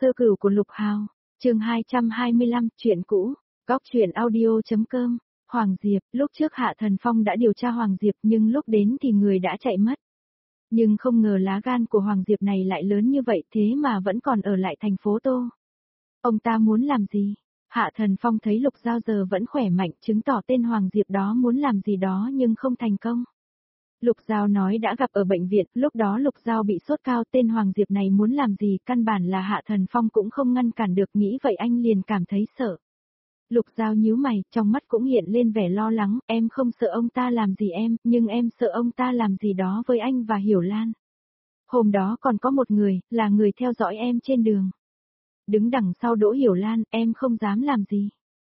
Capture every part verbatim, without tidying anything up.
Sơ cửu của Lục Hào, chương hai trăm hai mươi lăm, chuyện cũ, góc truyện audio.com, Hoàng Diệp, lúc trước Hạ Thần Phong đã điều tra Hoàng Diệp nhưng lúc đến thì người đã chạy mất. Nhưng không ngờ lá gan của Hoàng Diệp này lại lớn như vậy thế mà vẫn còn ở lại thành phố Tô. Ông ta muốn làm gì? Hạ Thần Phong thấy Lục Giao giờ vẫn khỏe mạnh chứng tỏ tên Hoàng Diệp đó muốn làm gì đó nhưng không thành công. Lục Giao nói đã gặp ở bệnh viện, lúc đó Lục Giao bị sốt cao, tên Hoàng Diệp này muốn làm gì căn bản là Hạ Thần Phong cũng không ngăn cản được, nghĩ vậy anh liền cảm thấy sợ. Lục Giao nhíu mày, trong mắt cũng hiện lên vẻ lo lắng, em không sợ ông ta làm gì em, nhưng em sợ ông ta làm gì đó với anh và Hiểu Lan. Hôm đó còn có một người, là người theo dõi em trên đường. Đứng đằng sau Đỗ Hiểu Lan, em không dám làm gì.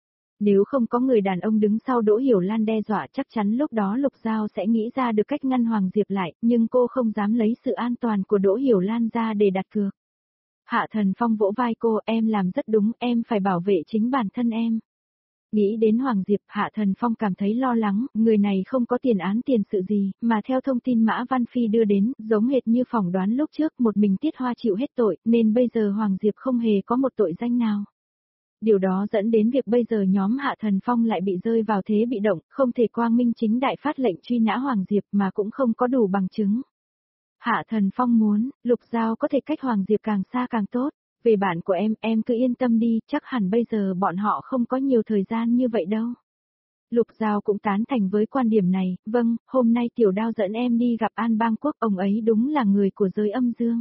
Nếu không có người đàn ông đứng sau Đỗ Hiểu Lan đe dọa chắc chắn lúc đó Lục Giao sẽ nghĩ ra được cách ngăn Hoàng Diệp lại, nhưng cô không dám lấy sự an toàn của Đỗ Hiểu Lan ra để đặt cược. Hạ Thần Phong vỗ vai cô, em làm rất đúng, em phải bảo vệ chính bản thân em. Nghĩ đến Hoàng Diệp, Hạ Thần Phong cảm thấy lo lắng, người này không có tiền án tiền sự gì, mà theo thông tin Mã Văn Phi đưa đến, giống hệt như phỏng đoán lúc trước, một mình Tiết Hoa chịu hết tội, nên bây giờ Hoàng Diệp không hề có một tội danh nào. Điều đó dẫn đến việc bây giờ nhóm Hạ Thần Phong lại bị rơi vào thế bị động, không thể quang minh chính đại phát lệnh truy nã Hoàng Diệp mà cũng không có đủ bằng chứng. Hạ Thần Phong muốn, Lục Giao có thể cách Hoàng Diệp càng xa càng tốt. Về bạn của em, em cứ yên tâm đi, chắc hẳn bây giờ bọn họ không có nhiều thời gian như vậy đâu. Lục Giao cũng tán thành với quan điểm này, vâng, hôm nay Tiểu Đao dẫn em đi gặp An Bang Quốc, ông ấy đúng là người của giới âm dương.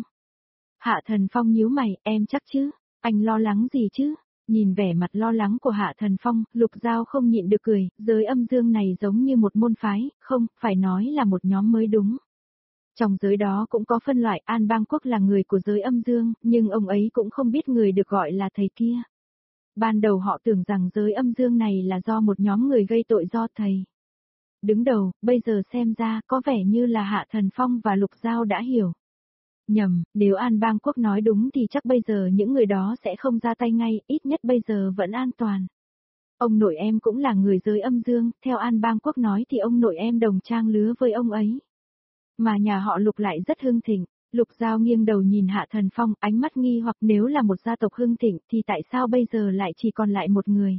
Hạ Thần Phong nhíu mày, em chắc chứ, anh lo lắng gì chứ? Nhìn vẻ mặt lo lắng của Hạ Thần Phong, Lục Giao không nhịn được cười, giới âm dương này giống như một môn phái, không, phải nói là một nhóm mới đúng. Trong giới đó cũng có phân loại, An Bang Quốc là người của giới âm dương, nhưng ông ấy cũng không biết người được gọi là thầy kia. Ban đầu họ tưởng rằng giới âm dương này là do một nhóm người gây tội do thầy đứng đầu, bây giờ xem ra có vẻ như là Hạ Thần Phong và Lục Giao đã hiểu. Nhầm, nếu An Bang Quốc nói đúng thì chắc bây giờ những người đó sẽ không ra tay ngay, ít nhất bây giờ vẫn an toàn. Ông nội em cũng là người giới âm dương, theo An Bang Quốc nói thì ông nội em đồng trang lứa với ông ấy. Mà nhà họ Lục lại rất hưng thịnh. Lục Giao nghiêng đầu nhìn Hạ Thần Phong, ánh mắt nghi hoặc nếu là một gia tộc hưng thịnh thì tại sao bây giờ lại chỉ còn lại một người.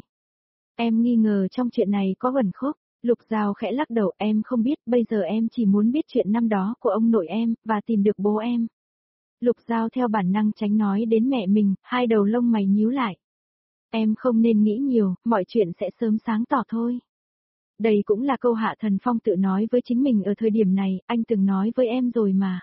Em nghi ngờ trong chuyện này có ẩn khúc. Lục Giao khẽ lắc đầu, em không biết, bây giờ em chỉ muốn biết chuyện năm đó của ông nội em, và tìm được bố em. Lục Giao theo bản năng tránh nói đến mẹ mình, hai đầu lông mày nhíu lại. Em không nên nghĩ nhiều, mọi chuyện sẽ sớm sáng tỏ thôi. Đây cũng là câu Hạ Thần Phong tự nói với chính mình ở thời điểm này, anh từng nói với em rồi mà.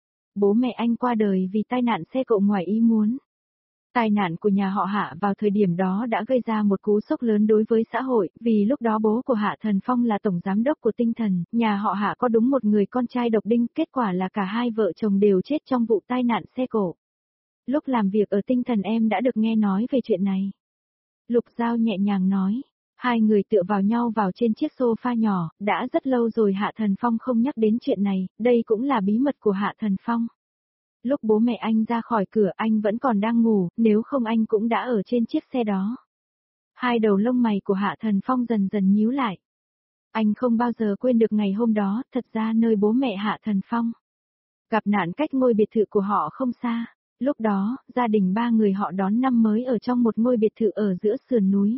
Bố mẹ anh qua đời vì tai nạn xe cộ ngoài ý muốn. Tai nạn của nhà họ Hạ vào thời điểm đó đã gây ra một cú sốc lớn đối với xã hội, vì lúc đó bố của Hạ Thần Phong là tổng giám đốc của tinh thần, nhà họ Hạ có đúng một người con trai độc đinh, kết quả là cả hai vợ chồng đều chết trong vụ tai nạn xe cộ. Lúc làm việc ở tinh thần em đã được nghe nói về chuyện này. Lục Giao nhẹ nhàng nói. Hai người tựa vào nhau vào trên chiếc sofa nhỏ, đã rất lâu rồi Hạ Thần Phong không nhắc đến chuyện này, đây cũng là bí mật của Hạ Thần Phong. Lúc bố mẹ anh ra khỏi cửa anh vẫn còn đang ngủ, nếu không anh cũng đã ở trên chiếc xe đó. Hai đầu lông mày của Hạ Thần Phong dần dần nhíu lại. Anh không bao giờ quên được ngày hôm đó, thật ra nơi bố mẹ Hạ Thần Phong gặp nạn cách ngôi biệt thự của họ không xa. Lúc đó, gia đình ba người họ đón năm mới ở trong một ngôi biệt thự ở giữa sườn núi.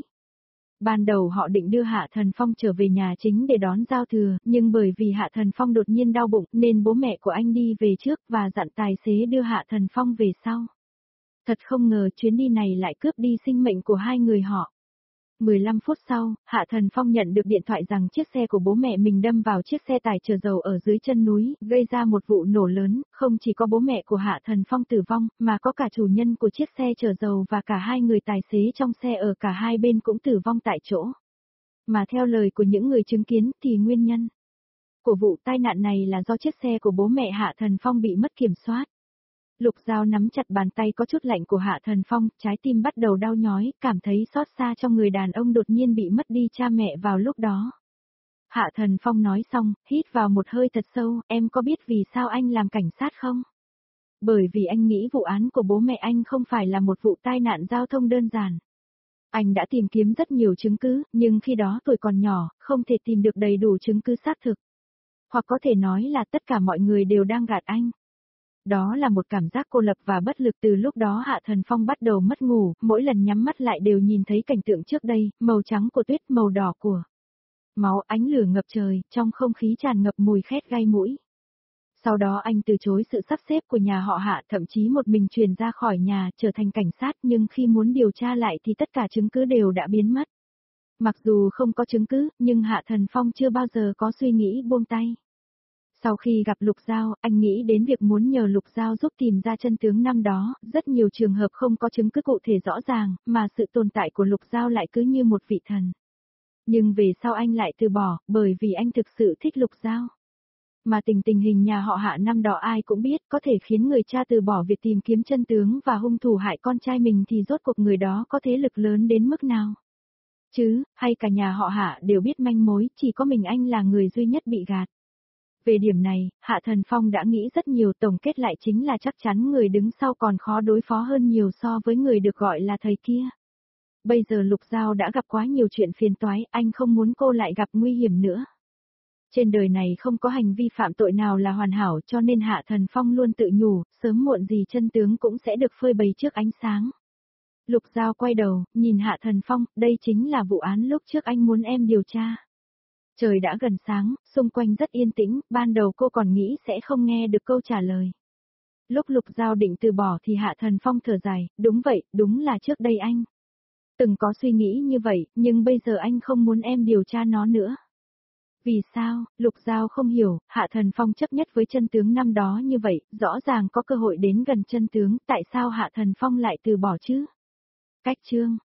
Ban đầu họ định đưa Hạ Thần Phong trở về nhà chính để đón giao thừa, nhưng bởi vì Hạ Thần Phong đột nhiên đau bụng nên bố mẹ của anh đi về trước và dặn tài xế đưa Hạ Thần Phong về sau. Thật không ngờ chuyến đi này lại cướp đi sinh mệnh của hai người họ. mười lăm phút sau, Hạ Thần Phong nhận được điện thoại rằng chiếc xe của bố mẹ mình đâm vào chiếc xe tải chở dầu ở dưới chân núi, gây ra một vụ nổ lớn, không chỉ có bố mẹ của Hạ Thần Phong tử vong, mà có cả chủ nhân của chiếc xe chở dầu và cả hai người tài xế trong xe ở cả hai bên cũng tử vong tại chỗ. Mà theo lời của những người chứng kiến thì nguyên nhân của vụ tai nạn này là do chiếc xe của bố mẹ Hạ Thần Phong bị mất kiểm soát. Lục Giao nắm chặt bàn tay có chút lạnh của Hạ Thần Phong, trái tim bắt đầu đau nhói, cảm thấy xót xa cho người đàn ông đột nhiên bị mất đi cha mẹ vào lúc đó. Hạ Thần Phong nói xong, hít vào một hơi thật sâu, em có biết vì sao anh làm cảnh sát không? Bởi vì anh nghĩ vụ án của bố mẹ anh không phải là một vụ tai nạn giao thông đơn giản. Anh đã tìm kiếm rất nhiều chứng cứ, nhưng khi đó tuổi còn nhỏ, không thể tìm được đầy đủ chứng cứ xác thực. Hoặc có thể nói là tất cả mọi người đều đang gạt anh. Đó là một cảm giác cô lập và bất lực. Từ lúc đó Hạ Thần Phong bắt đầu mất ngủ, mỗi lần nhắm mắt lại đều nhìn thấy cảnh tượng trước đây, màu trắng của tuyết, màu đỏ của máu, ánh lửa ngập trời, trong không khí tràn ngập mùi khét gai mũi. Sau đó anh từ chối sự sắp xếp của nhà họ Hạ, thậm chí một mình truyền ra khỏi nhà, trở thành cảnh sát, nhưng khi muốn điều tra lại thì tất cả chứng cứ đều đã biến mất. Mặc dù không có chứng cứ, nhưng Hạ Thần Phong chưa bao giờ có suy nghĩ buông tay. Sau khi gặp Lục Giao, anh nghĩ đến việc muốn nhờ Lục Giao giúp tìm ra chân tướng năm đó, rất nhiều trường hợp không có chứng cứ cụ thể rõ ràng, mà sự tồn tại của Lục Giao lại cứ như một vị thần. Nhưng về sau anh lại từ bỏ, bởi vì anh thực sự thích Lục Giao. Mà tình tình hình nhà họ Hạ năm đó ai cũng biết, có thể khiến người cha từ bỏ việc tìm kiếm chân tướng và hung thủ hại con trai mình thì rốt cuộc người đó có thế lực lớn đến mức nào. Chứ, hay cả nhà họ Hạ đều biết manh mối, chỉ có mình anh là người duy nhất bị gạt. Về điểm này, Hạ Thần Phong đã nghĩ rất nhiều, tổng kết lại chính là chắc chắn người đứng sau còn khó đối phó hơn nhiều so với người được gọi là thầy kia. Bây giờ Lục Giao đã gặp quá nhiều chuyện phiền toái, anh không muốn cô lại gặp nguy hiểm nữa. Trên đời này không có hành vi phạm tội nào là hoàn hảo, cho nên Hạ Thần Phong luôn tự nhủ, sớm muộn gì chân tướng cũng sẽ được phơi bày trước ánh sáng. Lục Giao quay đầu, nhìn Hạ Thần Phong, đây chính là vụ án lúc trước anh muốn em điều tra. Trời đã gần sáng, xung quanh rất yên tĩnh, ban đầu cô còn nghĩ sẽ không nghe được câu trả lời. Lúc Lục Giao định từ bỏ thì Hạ Thần Phong thở dài, đúng vậy, đúng là trước đây anh từng có suy nghĩ như vậy, nhưng bây giờ anh không muốn em điều tra nó nữa. Vì sao? Lục Giao không hiểu, Hạ Thần Phong chấp nhất với chân tướng năm đó như vậy, rõ ràng có cơ hội đến gần chân tướng, tại sao Hạ Thần Phong lại từ bỏ chứ? Cách chương